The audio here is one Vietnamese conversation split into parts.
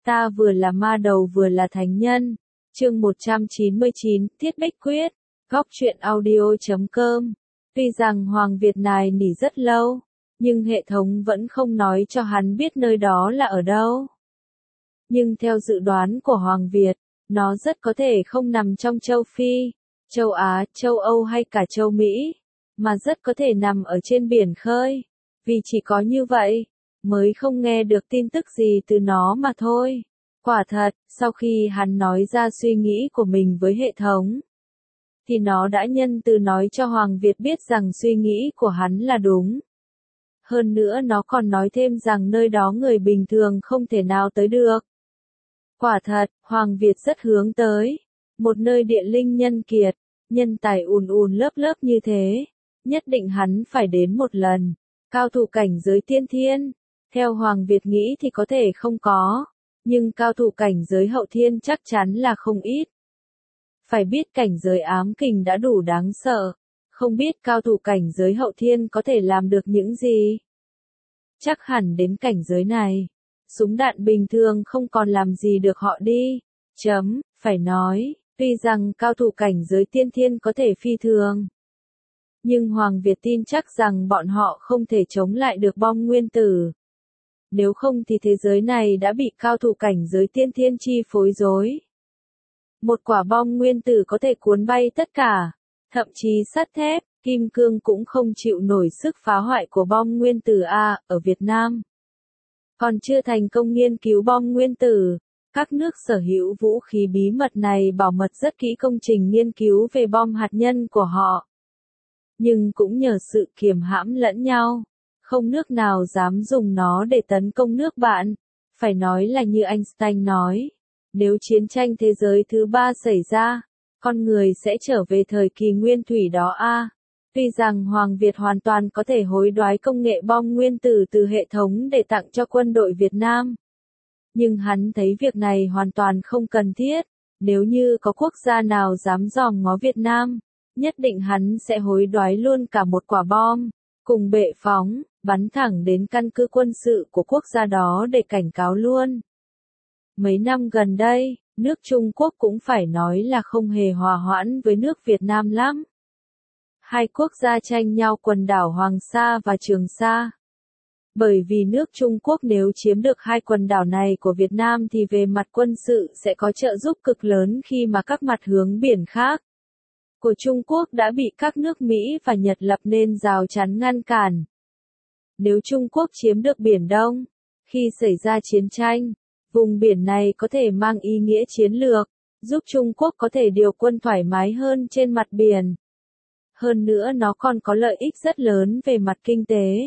Ta vừa là ma đầu vừa là thánh nhân. Chương 199, Thiết Bích Quyết. Góc truyện audio.com. Tuy rằng Hoàng Việt nài nỉ rất lâu, nhưng hệ thống vẫn không nói cho hắn biết nơi đó là ở đâu. Nhưng theo dự đoán của Hoàng Việt, nó rất có thể không nằm trong châu Phi, châu Á, châu Âu hay cả châu Mỹ, mà rất có thể nằm ở trên biển khơi. Vì chỉ có như vậy, mới không nghe được tin tức gì từ nó mà thôi. Quả thật, sau khi hắn nói ra suy nghĩ của mình với hệ thống, thì nó đã nhân từ nói cho Hoàng Việt biết rằng suy nghĩ của hắn là đúng. Hơn nữa nó còn nói thêm rằng nơi đó người bình thường không thể nào tới được. Quả thật, Hoàng Việt rất hướng tới một nơi địa linh nhân kiệt, nhân tài ùn ùn lớp lớp như thế, nhất định hắn phải đến một lần. Cao thủ cảnh giới tiên thiên, theo Hoàng Việt nghĩ thì có thể không có, nhưng cao thủ cảnh giới hậu thiên chắc chắn là không ít. Phải biết cảnh giới ám kình đã đủ đáng sợ, không biết cao thủ cảnh giới hậu thiên có thể làm được những gì. Chắc hẳn đến cảnh giới này, súng đạn bình thường không còn làm gì được họ đi. Phải nói, tuy rằng cao thủ cảnh giới tiên thiên có thể phi thường, nhưng Hoàng Việt tin chắc rằng bọn họ không thể chống lại được bom nguyên tử. Nếu không thì thế giới này đã bị cao thủ cảnh giới tiên thiên chi phối rối. Một quả bom nguyên tử có thể cuốn bay tất cả, thậm chí sắt thép, kim cương cũng không chịu nổi sức phá hoại của bom nguyên tử ở Việt Nam. Còn chưa thành công nghiên cứu bom nguyên tử, các nước sở hữu vũ khí bí mật này bảo mật rất kỹ công trình nghiên cứu về bom hạt nhân của họ. Nhưng cũng nhờ sự kiềm hãm lẫn nhau, không nước nào dám dùng nó để tấn công nước bạn. Phải nói là như Einstein nói, nếu chiến tranh thế giới thứ 3 xảy ra, con người sẽ trở về thời kỳ nguyên thủy đó Tuy rằng Hoàng Việt hoàn toàn có thể hối đoái công nghệ bom nguyên tử từ hệ thống để tặng cho quân đội Việt Nam, nhưng hắn thấy việc này hoàn toàn không cần thiết. Nếu như có quốc gia nào dám dòm ngó Việt Nam, nhất định hắn sẽ hối đoái luôn cả một quả bom, cùng bệ phóng, bắn thẳng đến căn cứ quân sự của quốc gia đó để cảnh cáo luôn. Mấy năm gần đây, nước Trung Quốc cũng phải nói là không hề hòa hoãn với nước Việt Nam lắm. Hai quốc gia tranh nhau quần đảo Hoàng Sa và Trường Sa. Bởi vì nước Trung Quốc nếu chiếm được hai quần đảo này của Việt Nam thì về mặt quân sự sẽ có trợ giúp cực lớn khi mà các mặt hướng biển khác của Trung Quốc đã bị các nước Mỹ và Nhật lập nên rào chắn ngăn cản. Nếu Trung Quốc chiếm được Biển Đông, khi xảy ra chiến tranh, vùng biển này có thể mang ý nghĩa chiến lược, giúp Trung Quốc có thể điều quân thoải mái hơn trên mặt biển. Hơn nữa nó còn có lợi ích rất lớn về mặt kinh tế.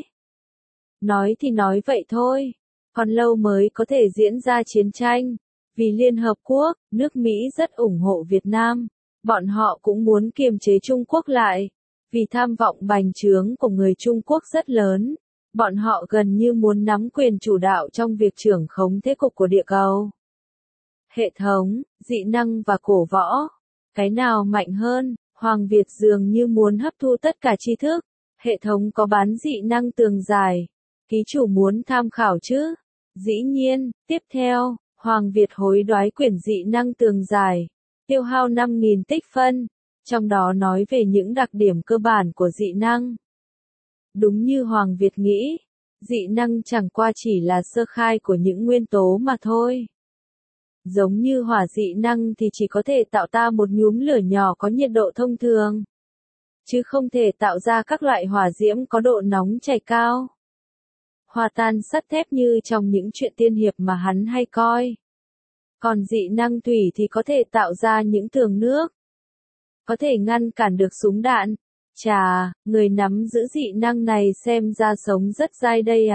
Nói thì nói vậy thôi, còn lâu mới có thể diễn ra chiến tranh. Vì Liên Hợp Quốc, nước Mỹ rất ủng hộ Việt Nam. Bọn họ cũng muốn kiềm chế Trung Quốc lại. Vì tham vọng bành trướng của người Trung Quốc rất lớn. Bọn họ gần như muốn nắm quyền chủ đạo trong việc trưởng khống thế cục của địa cầu. Hệ thống, dị năng và cổ võ. Cái nào mạnh hơn? Hoàng Việt dường như muốn hấp thu tất cả tri thức. Hệ thống có bán dị năng tường dài. Ký chủ muốn tham khảo chứ? Dĩ nhiên, tiếp theo, Hoàng Việt hối đoái quyển dị năng tường dài. Tiêu hao 5.000 tích phân. Trong đó nói về những đặc điểm cơ bản của dị năng. Đúng như Hoàng Việt nghĩ, dị năng chẳng qua chỉ là sơ khai của những nguyên tố mà thôi. Giống như hỏa dị năng thì chỉ có thể tạo ra một nhúm lửa nhỏ có nhiệt độ thông thường, chứ không thể tạo ra các loại hỏa diễm có độ nóng chảy cao, hòa tan sắt thép như trong những chuyện tiên hiệp mà hắn hay coi. Còn dị năng thủy thì có thể tạo ra những tường nước, có thể ngăn cản được súng đạn. Chà, người nắm giữ dị năng này xem ra sống rất dai đây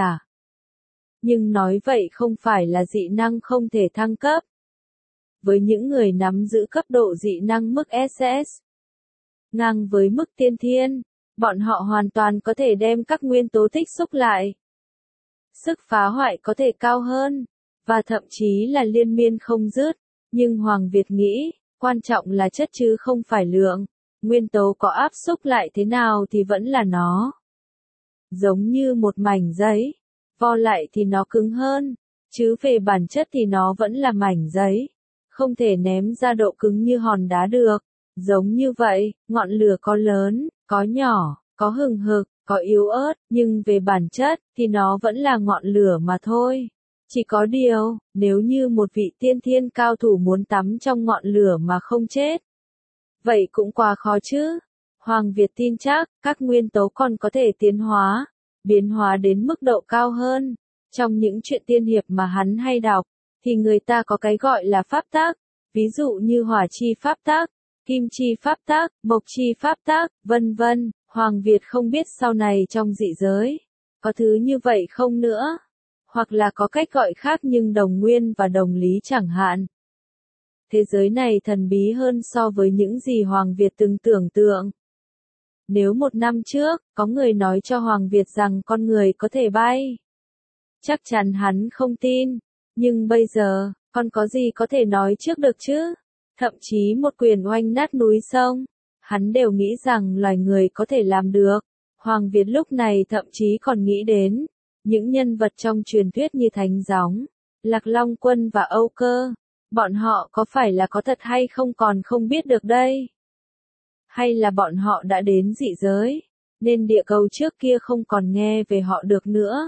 Nhưng nói vậy không phải là dị năng không thể thăng cấp. Với những người nắm giữ cấp độ dị năng mức SS, ngang với mức tiên thiên, bọn họ hoàn toàn có thể đem các nguyên tố tích xúc lại. Sức phá hoại có thể cao hơn, và thậm chí là liên miên không dứt. Nhưng Hoàng Việt nghĩ, quan trọng là chất chứ không phải lượng. Nguyên tố có áp xúc lại thế nào thì vẫn là nó. Giống như một mảnh giấy, vo lại thì nó cứng hơn. Chứ về bản chất thì nó vẫn là mảnh giấy, không thể ném ra độ cứng như hòn đá được. Giống như vậy, ngọn lửa có lớn, có nhỏ, có hừng hực, có yếu ớt, nhưng về bản chất thì nó vẫn là ngọn lửa mà thôi. Chỉ có điều, nếu như một vị tiên thiên cao thủ muốn tắm trong ngọn lửa mà không chết, vậy cũng quá khó chứ. Hoàng Việt tin chắc, các nguyên tố còn có thể tiến hóa, biến hóa đến mức độ cao hơn. Trong những chuyện tiên hiệp mà hắn hay đọc, thì người ta có cái gọi là pháp tác, ví dụ như hỏa chi pháp tác, kim chi pháp tác, mộc chi pháp tác, vân vân. Hoàng Việt không biết sau này trong dị giới, có thứ như vậy không nữa. Hoặc là có cách gọi khác nhưng đồng nguyên và đồng lý chẳng hạn. Thế giới này thần bí hơn so với những gì Hoàng Việt từng tưởng tượng. Nếu 1 năm trước, có người nói cho Hoàng Việt rằng con người có thể bay, chắc chắn hắn không tin. Nhưng bây giờ, còn có gì có thể nói trước được chứ? Thậm chí một quyền oanh nát núi sông, hắn đều nghĩ rằng loài người có thể làm được. Hoàng Việt lúc này thậm chí còn nghĩ đến những nhân vật trong truyền thuyết như Thánh Gióng, Lạc Long Quân và Âu Cơ. Bọn họ có phải là có thật hay không còn không biết được đây. Hay là bọn họ đã đến dị giới, nên địa cầu trước kia không còn nghe về họ được nữa.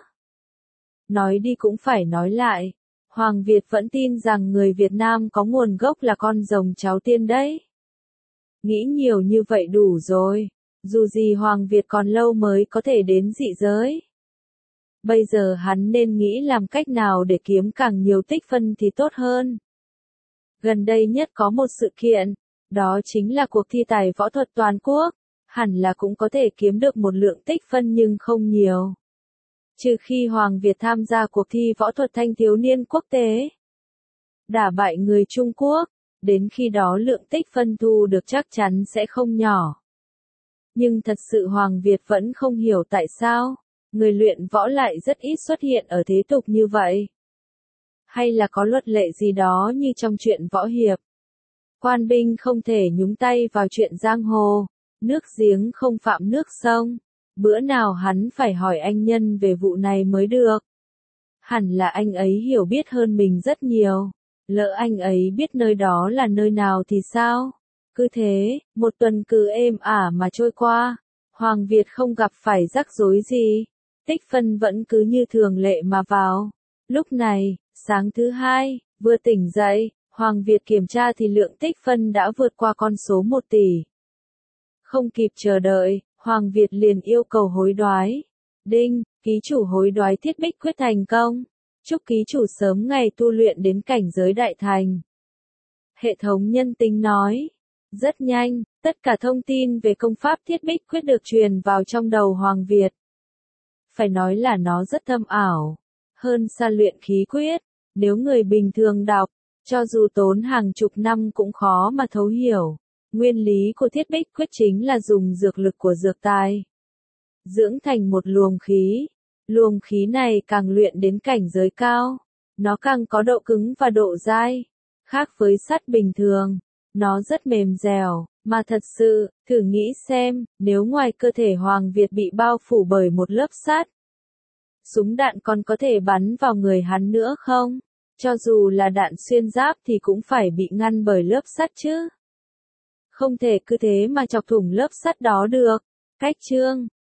Nói đi cũng phải nói lại, Hoàng Việt vẫn tin rằng người Việt Nam có nguồn gốc là con rồng cháu tiên đấy. Nghĩ nhiều như vậy đủ rồi, dù gì Hoàng Việt còn lâu mới có thể đến dị giới. Bây giờ hắn nên nghĩ làm cách nào để kiếm càng nhiều tích phân thì tốt hơn. Gần đây nhất có một sự kiện, đó chính là cuộc thi tài võ thuật toàn quốc, hẳn là cũng có thể kiếm được một lượng tích phân nhưng không nhiều. Trừ khi Hoàng Việt tham gia cuộc thi võ thuật thanh thiếu niên quốc tế, đả bại người Trung Quốc, đến khi đó lượng tích phân thu được chắc chắn sẽ không nhỏ. Nhưng thật sự Hoàng Việt vẫn không hiểu tại sao, người luyện võ lại rất ít xuất hiện ở thế tục như vậy. Hay là có luật lệ gì đó như trong chuyện võ hiệp. Quan binh không thể nhúng tay vào chuyện giang hồ, nước giếng không phạm nước sông. Bữa nào hắn phải hỏi anh Nhân về vụ này mới được. Hẳn là anh ấy hiểu biết hơn mình rất nhiều. Lỡ anh ấy biết nơi đó là nơi nào thì sao? Cứ thế, 1 tuần cứ êm ả mà trôi qua. Hoàng Việt không gặp phải rắc rối gì. Tích phân vẫn cứ như thường lệ mà vào. Lúc này, sáng thứ 2, vừa tỉnh dậy, Hoàng Việt kiểm tra thì lượng tích phân đã vượt qua con số 1 tỷ. Không kịp chờ đợi, Hoàng Việt liền yêu cầu hối đoái. Đinh, ký chủ hối đoái thiết bích quyết thành công. Chúc ký chủ sớm ngày tu luyện đến cảnh giới đại thành. Hệ thống nhân tính nói. Rất nhanh, tất cả thông tin về công pháp thiết bích quyết được truyền vào trong đầu Hoàng Việt. Phải nói là nó rất thâm ảo. Hơn xa luyện khí quyết, nếu người bình thường đọc, cho dù tốn hàng chục năm cũng khó mà thấu hiểu. Nguyên lý của thiết bích quyết chính là dùng dược lực của dược tài dưỡng thành một luồng khí. Luồng khí này càng luyện đến cảnh giới cao, nó càng có độ cứng và độ dai. Khác với sắt bình thường, nó rất mềm dẻo, mà thật sự, thử nghĩ xem, nếu ngoài cơ thể Hoàng Việt bị bao phủ bởi một lớp sắt, súng đạn còn có thể bắn vào người hắn nữa không? Cho dù là đạn xuyên giáp thì cũng phải bị ngăn bởi lớp sắt chứ. Không thể cứ thế mà chọc thủng lớp sắt đó được. Cách chương